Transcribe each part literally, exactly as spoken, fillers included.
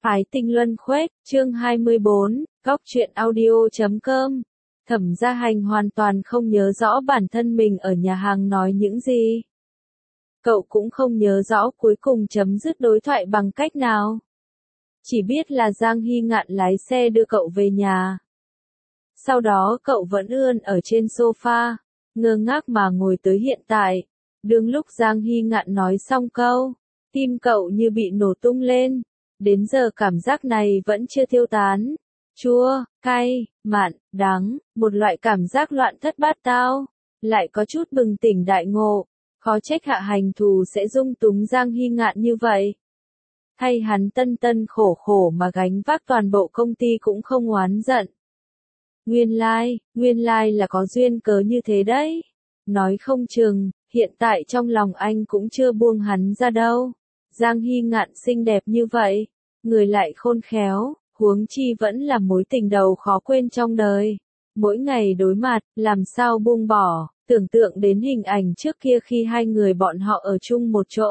Phái tinh luân khuếch, chương hai mươi bốn, góc truyện audio chấm com. Thẩm Gia Hành hoàn toàn không nhớ rõ bản thân mình ở nhà hàng nói những gì. Cậu cũng không nhớ rõ cuối cùng chấm dứt đối thoại bằng cách nào. Chỉ biết là Giang Hy Ngạn lái xe đưa cậu về nhà. Sau đó cậu vẫn ươn ở trên sofa, ngơ ngác mà ngồi tới hiện tại. Đương lúc Giang Hy Ngạn nói xong câu, tim cậu như bị nổ tung lên. Đến giờ cảm giác này vẫn chưa tiêu tán. Chua, cay, mặn, đắng, một loại cảm giác loạn thất bát tao. Lại có chút bừng tỉnh đại ngộ. Khó trách Hạ Hành Thù sẽ dung túng Giang Hy Ngạn như vậy. Thay hắn tân tân khổ khổ mà gánh vác toàn bộ công ty cũng không oán giận. Nguyên lai, like, nguyên lai like là có duyên cớ như thế đấy. Nói không chừng, hiện tại trong lòng anh cũng chưa buông hắn ra đâu. Giang Hy Ngạn xinh đẹp như vậy, người lại khôn khéo, huống chi vẫn là mối tình đầu khó quên trong đời. Mỗi ngày đối mặt, làm sao buông bỏ, tưởng tượng đến hình ảnh trước kia khi hai người bọn họ ở chung một chỗ.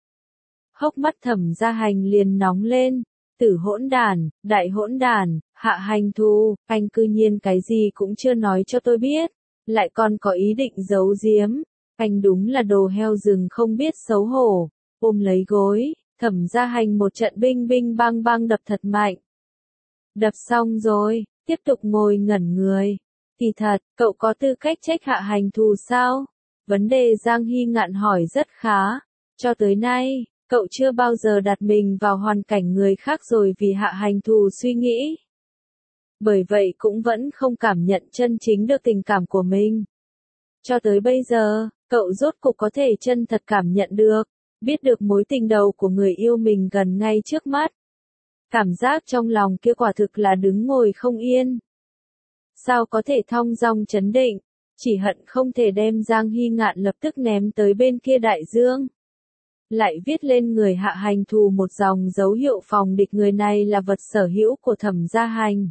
Hốc mắt Thẩm Gia Hành liền nóng lên, tử hỗn đản, đại hỗn đản, Hạ Hành Thù, anh cư nhiên cái gì cũng chưa nói cho tôi biết, lại còn có ý định giấu giếm, anh đúng là đồ heo rừng không biết xấu hổ. Ôm lấy gối, Thẩm Gia Hành một trận binh binh bang bang đập thật mạnh. Đập xong rồi, tiếp tục ngồi ngẩn người. Kỳ thật, cậu có tư cách trách Hạ Hành Thù sao? Vấn đề Giang Hy Ngạn hỏi rất khá. Cho tới nay, cậu chưa bao giờ đặt mình vào hoàn cảnh người khác rồi vì Hạ Hành Thù suy nghĩ. Bởi vậy cũng vẫn không cảm nhận chân chính được tình cảm của mình. Cho tới bây giờ, cậu rốt cục có thể chân thật cảm nhận được. Biết được mối tình đầu của người yêu mình gần ngay trước mắt. Cảm giác trong lòng kia quả thực là đứng ngồi không yên. Sao có thể thong dong chấn định, chỉ hận không thể đem Giang Hy Ngạn lập tức ném tới bên kia đại dương. Lại viết lên người Hạ Hành Thù một dòng dấu hiệu phòng địch, người này là vật sở hữu của Thẩm Gia Hành.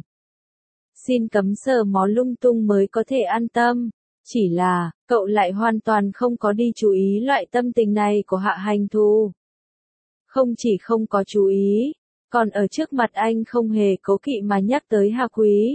Xin cấm sờ mó lung tung mới có thể an tâm. Chỉ là, cậu lại hoàn toàn không có đi chú ý loại tâm tình này của Hạ Hành Thù. Không chỉ không có chú ý, còn ở trước mặt anh không hề cố kỵ mà nhắc tới Hà Quý.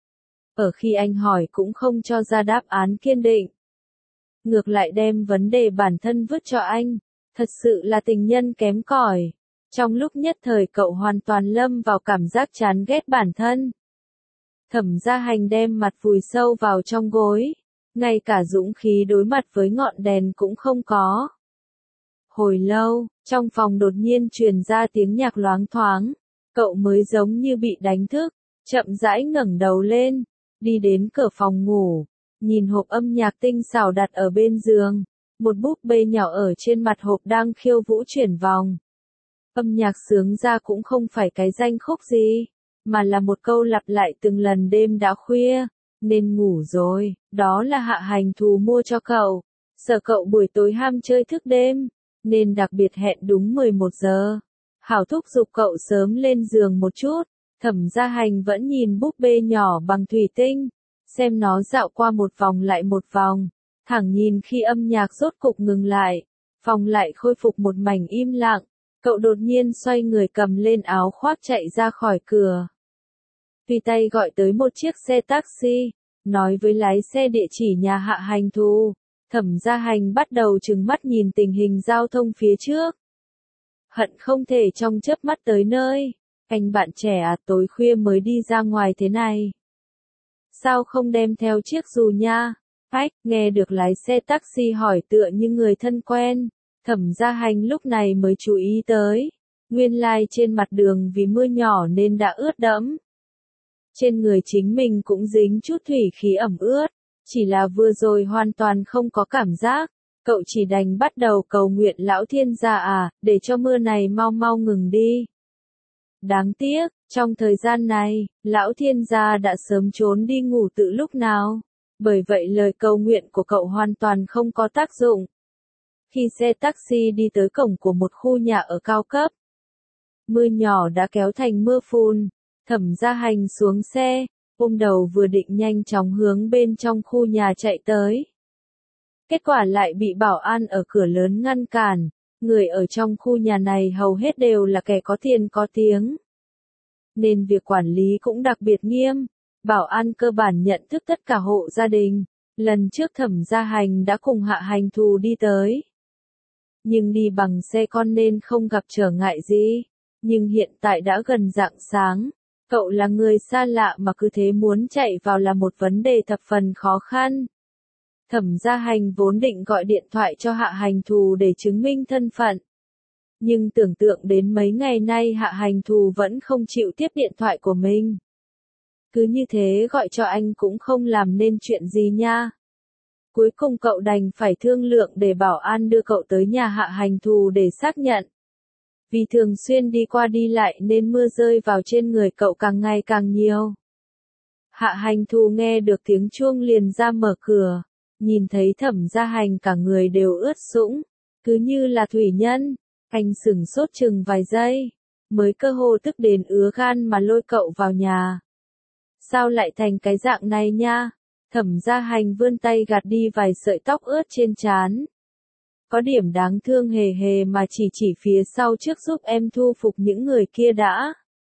Ở khi anh hỏi cũng không cho ra đáp án kiên định. Ngược lại đem vấn đề bản thân vứt cho anh, thật sự là tình nhân kém cỏi. Trong lúc nhất thời cậu hoàn toàn lâm vào cảm giác chán ghét bản thân. Thẩm Gia Hành đem mặt vùi sâu vào trong gối. Ngay cả dũng khí đối mặt với ngọn đèn cũng không có. Hồi lâu, trong phòng đột nhiên truyền ra tiếng nhạc loáng thoáng. Cậu mới giống như bị đánh thức, chậm rãi ngẩng đầu lên, đi đến cửa phòng ngủ, nhìn hộp âm nhạc tinh xảo đặt ở bên giường. Một búp bê nhỏ ở trên mặt hộp đang khiêu vũ chuyển vòng. Âm nhạc sướng ra cũng không phải cái danh khúc gì, mà là một câu lặp lại từng lần: đêm đã khuya, nên ngủ rồi. Đó là Hạ Hành Thù mua cho cậu. Sợ cậu buổi tối ham chơi thức đêm, nên đặc biệt hẹn đúng mười một giờ. Hảo thúc giục cậu sớm lên giường một chút. Thẩm Gia Hành vẫn nhìn búp bê nhỏ bằng thủy tinh, xem nó dạo qua một vòng lại một vòng. Thẳng nhìn khi âm nhạc rốt cục ngừng lại, phòng lại khôi phục một mảnh im lặng. Cậu đột nhiên xoay người cầm lên áo khoác chạy ra khỏi cửa. Tùy tay gọi tới một chiếc xe taxi, nói với lái xe địa chỉ nhà Hạ Hành Thù. Thẩm Gia Hành bắt đầu trừng mắt nhìn tình hình giao thông phía trước. Hận không thể trong chớp mắt tới nơi. Anh bạn trẻ à, tối khuya mới đi ra ngoài thế này. Sao không đem theo chiếc dù nha? Phách, nghe được lái xe taxi hỏi tựa như người thân quen. Thẩm Gia Hành lúc này mới chú ý tới. Nguyên lai trên mặt đường vì mưa nhỏ nên đã ướt đẫm. Trên người chính mình cũng dính chút thủy khí ẩm ướt, chỉ là vừa rồi hoàn toàn không có cảm giác. Cậu chỉ đành bắt đầu cầu nguyện lão thiên gia à, để cho mưa này mau mau ngừng đi. Đáng tiếc, trong thời gian này, lão thiên gia đã sớm trốn đi ngủ từ lúc nào. Bởi vậy lời cầu nguyện của cậu hoàn toàn không có tác dụng. Khi xe taxi đi tới cổng của một khu nhà ở cao cấp, mưa nhỏ đã kéo thành mưa phùn. Thẩm Gia Hành xuống xe, ôm đầu vừa định nhanh chóng hướng bên trong khu nhà chạy tới. Kết quả lại bị bảo an ở cửa lớn ngăn cản. Người ở trong khu nhà này hầu hết đều là kẻ có tiền có tiếng. nên việc quản lý cũng đặc biệt nghiêm. Bảo an cơ bản nhận thức tất cả hộ gia đình. Lần trước Thẩm Gia Hành đã cùng Hạ Hành Thù đi tới. Nhưng đi bằng xe con nên không gặp trở ngại gì. Nhưng hiện tại đã gần rạng sáng. Cậu là người xa lạ mà cứ thế muốn chạy vào là một vấn đề thập phần khó khăn. Thẩm Gia Hành vốn định gọi điện thoại cho Hạ Hành Thù để chứng minh thân phận. Nhưng tưởng tượng đến mấy ngày nay Hạ Hành Thù vẫn không chịu tiếp điện thoại của mình. Cứ như thế gọi cho anh cũng không làm nên chuyện gì nha. Cuối cùng cậu đành phải thương lượng để bảo an đưa cậu tới nhà Hạ Hành Thù để xác nhận. Vì thường xuyên đi qua đi lại nên mưa rơi vào trên người cậu càng ngày càng nhiều. Hạ Hành Thù nghe được tiếng chuông liền ra mở cửa, nhìn thấy Thẩm Gia Hành cả người đều ướt sũng, cứ như là thủy nhân. Anh sửng sốt chừng vài giây, mới cơ hồ tức đến ứa gan mà lôi cậu vào nhà. Sao lại thành cái dạng này nha? Thẩm Gia Hành vươn tay gạt đi vài sợi tóc ướt trên trán. Có điểm đáng thương hề hề mà chỉ chỉ phía sau trước giúp em thu phục những người kia đã.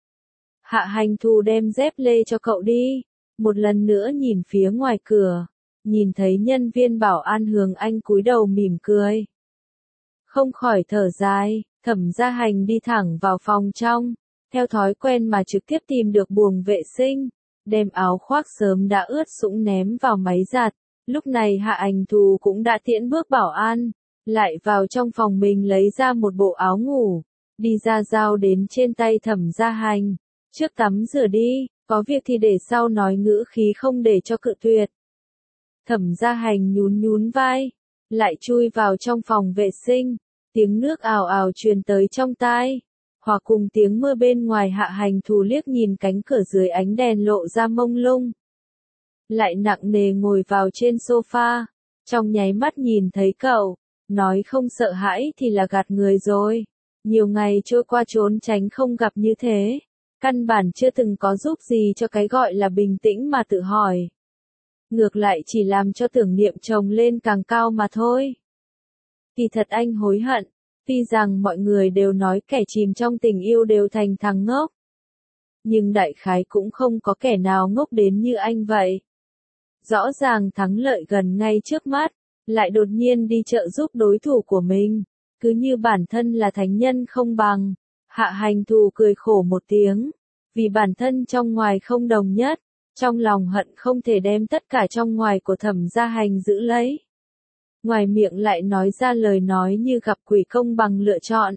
Hạ Hành Thù đem dép lê cho cậu đi, một lần nữa nhìn phía ngoài cửa, nhìn thấy nhân viên bảo an hướng anh cúi đầu mỉm cười. Không khỏi thở dài, Thẩm Gia Hành đi thẳng vào phòng trong, theo thói quen mà trực tiếp tìm được buồng vệ sinh, đem áo khoác sớm đã ướt sũng ném vào máy giặt. Lúc này Hạ Hành Thù cũng đã tiễn bước bảo an, lại vào trong phòng mình lấy ra một bộ áo ngủ, đi ra giao đến trên tay Thẩm Gia Hành. Trước tắm rửa đi, có việc thì để sau nói, ngữ khí không để cho cự tuyệt. Thẩm Gia Hành nhún nhún vai, lại chui vào trong phòng vệ sinh, tiếng nước ào ào truyền tới trong tai, hòa cùng tiếng mưa bên ngoài. Hạ Hành Thù liếc nhìn cánh cửa dưới ánh đèn lộ ra mông lung, lại nặng nề ngồi vào trên sofa, trong nháy mắt nhìn thấy cậu, nói không sợ hãi thì là gạt người rồi. Nhiều ngày trôi qua trốn tránh không gặp như thế, căn bản chưa từng có giúp gì cho cái gọi là bình tĩnh mà tự hỏi. Ngược lại chỉ làm cho tưởng niệm chồng lên càng cao mà thôi. Kỳ thật anh hối hận, tuy rằng mọi người đều nói kẻ chìm trong tình yêu đều thành thằng ngốc. Nhưng đại khái cũng không có kẻ nào ngốc đến như anh vậy. Rõ ràng thắng lợi gần ngay trước mắt, lại đột nhiên đi trợ giúp đối thủ của mình, cứ như bản thân là thánh nhân không bằng. Hạ Hành Thù cười khổ một tiếng, vì bản thân trong ngoài không đồng nhất, trong lòng hận không thể đem tất cả trong ngoài của Thẩm Gia Hành giữ lấy. Ngoài miệng lại nói ra lời nói như gặp quỷ công bằng lựa chọn.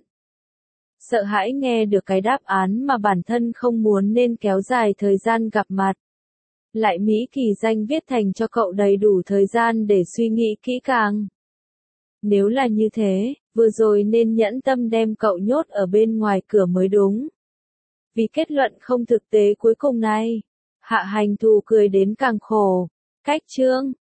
Sợ hãi nghe được cái đáp án mà bản thân không muốn nên kéo dài thời gian gặp mặt. Lại Mỹ kỳ danh viết thành cho cậu đầy đủ thời gian để suy nghĩ kỹ càng. Nếu là như thế, vừa rồi nên nhẫn tâm đem cậu nhốt ở bên ngoài cửa mới đúng. Vì kết luận không thực tế cuối cùng này, Hạ Hành Thù cười đến càng khổ. Cách chương